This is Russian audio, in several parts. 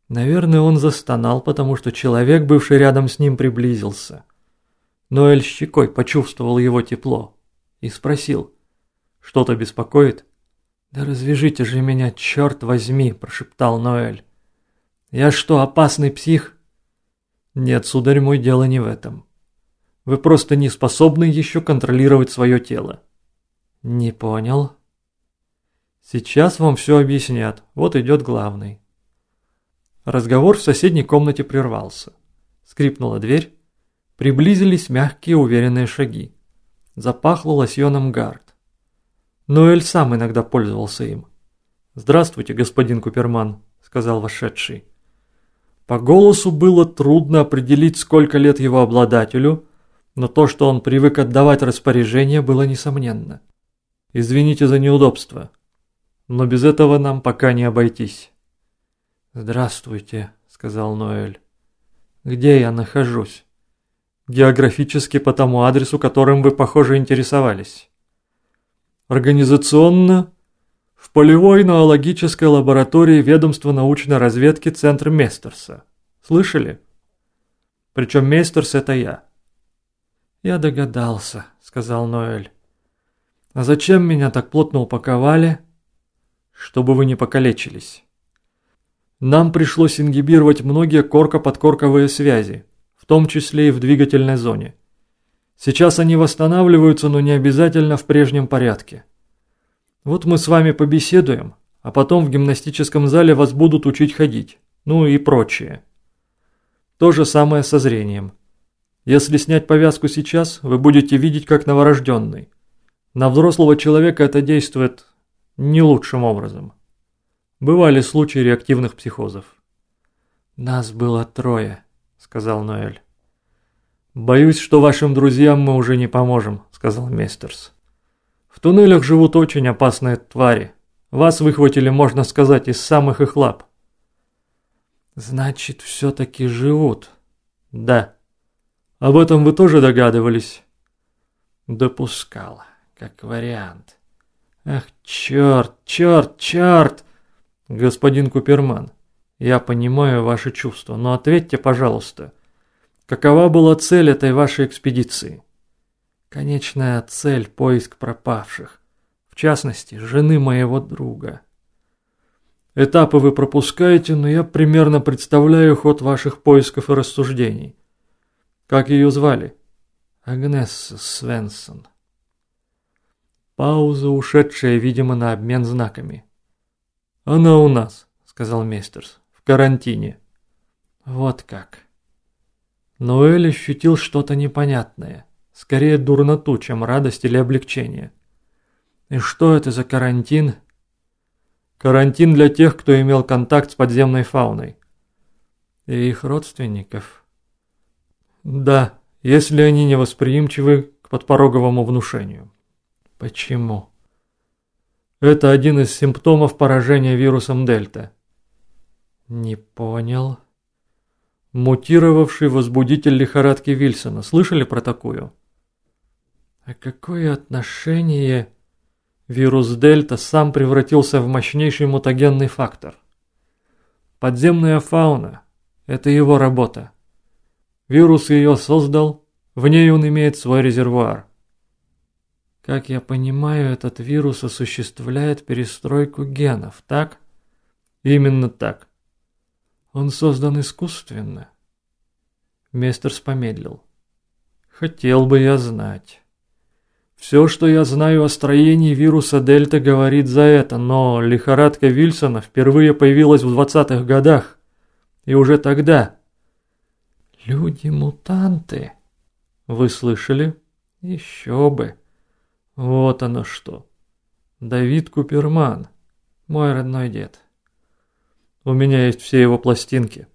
Наверное, он застонал, потому что человек, бывший рядом с ним, приблизился. Ноэль щекой почувствовал его тепло и спросил: «Что-то беспокоит?» «Да развяжите же меня, черт возьми!» – прошептал Ноэль. «Я что, опасный псих?» «Нет, сударь мой, дело не в этом. Вы просто не способны еще контролировать свое тело». «Не понял». «Сейчас вам все объяснят. Вот идет главный». Разговор в соседней комнате прервался. Скрипнула дверь. Приблизились мягкие уверенные шаги. Запахло лосьоном Гард. Ноэль сам иногда пользовался им. «Здравствуйте, господин Куперман», — сказал вошедший. По голосу было трудно определить, сколько лет его обладателю, но то, что он привык отдавать распоряжения, было несомненно. «Извините за неудобство, но без этого нам пока не обойтись». «Здравствуйте», — сказал Ноэль. «Где я нахожусь?» «Географически по тому адресу, которым вы, похоже, интересовались». «Организационно в полевой ноологической лаборатории ведомства научной разведки Центра Местерса. Слышали? Причем Местерс — это я». «Я догадался», — сказал Ноэль. «А зачем меня так плотно упаковали?» «Чтобы вы не покалечились. Нам пришлось ингибировать многие корко-подкорковые связи, в том числе и в двигательной зоне. Сейчас они восстанавливаются, но не обязательно в прежнем порядке. Вот мы с вами побеседуем, а потом в гимнастическом зале вас будут учить ходить, ну и прочее. То же самое со зрением. Если снять повязку сейчас, вы будете видеть как новорожденный. На взрослого человека это действует не лучшим образом. Бывали случаи реактивных психозов». «Нас было 3, — сказал Ноэль. «Боюсь, что вашим друзьям мы уже не поможем», — сказал Местерс. «В туннелях живут очень опасные твари. Вас выхватили, можно сказать, из самых их лап». «Значит, все-таки живут?» «Да. Об этом вы тоже догадывались?» «Допускал, как вариант. Ах, черт, черт, черт!» «Господин Куперман, я понимаю ваши чувства, но ответьте, пожалуйста, какова была цель этой вашей экспедиции?» «Конечная цель — поиск пропавших, в частности, жены моего друга». «Этапы вы пропускаете, но я примерно представляю ход ваших поисков и рассуждений. Как ее звали?» «Агнесса Свенсон». Пауза, ушедшая, видимо, на обмен знаками. «Она у нас», — сказал Местерс, — «в карантине». «Вот как». Ноэль ощутил что-то непонятное, скорее дурноту, чем радость или облегчение. «И что это за карантин?» «Карантин для тех, кто имел контакт с подземной фауной». «И их родственников?» «Да, если они не восприимчивы к подпороговому внушению». «Почему?» «Это один из симптомов поражения вирусом Дельта». «Не понял». «Мутировавший возбудитель лихорадки Вильсона. Слышали про такую?» «А какое отношение...» «Вирус Дельта сам превратился в мощнейший мутагенный фактор. Подземная фауна – это его работа. Вирус ее создал, в ней он имеет свой резервуар. Как я понимаю, этот вирус осуществляет перестройку генов, так?» «Именно так». «Он создан искусственно?» Местерс помедлил. «Хотел бы я знать. Все, что я знаю о строении вируса Дельта, говорит за это, но лихорадка Вильсона впервые появилась в 20-х годах, и уже тогда...» «Люди-мутанты?» «Вы слышали?» «Еще бы. Вот оно что. Давид Куперман, мой родной дед. У меня есть все его пластинки».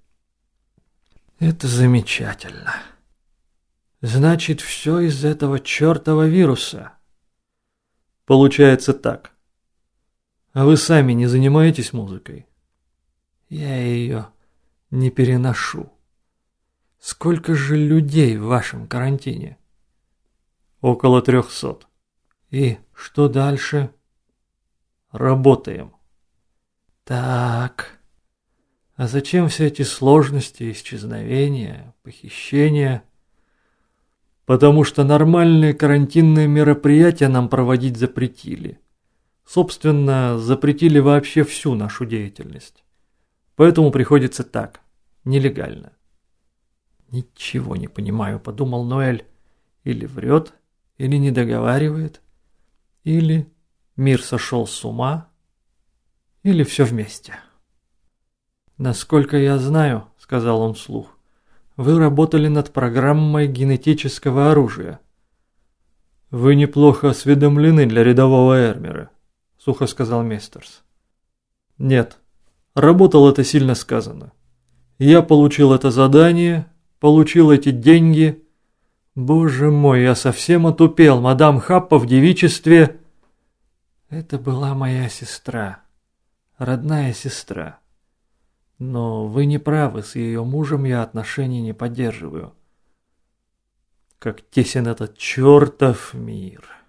«Это замечательно. Значит, все из этого чертова вируса?» «Получается так. А вы сами не занимаетесь музыкой?» «Я ее не переношу. Сколько же людей в вашем карантине?» «Около 300. «И что дальше?» «Работаем». «Так, А зачем все эти сложности, исчезновения, похищения? Потому что нормальные карантинные мероприятия нам проводить запретили. Собственно, запретили вообще всю нашу деятельность. Поэтому приходится так, нелегально. «Ничего не понимаю», — подумал Ноэль. Или врет, или не договаривает, или мир сошел с ума, или все вместе. «Насколько я знаю», — сказал он вслух, — «вы работали над программой генетического оружия». «Вы неплохо осведомлены для рядового Эрмера», — сухо сказал Местерс. «Нет, работал — это сильно сказано. Я получил это задание, получил эти деньги. Боже мой, я совсем отупел, мадам Хаппа в девичестве...» «Это была моя сестра, родная сестра. Но вы не правы, с ее мужем я отношений не поддерживаю. Как тесен этот чертов мир».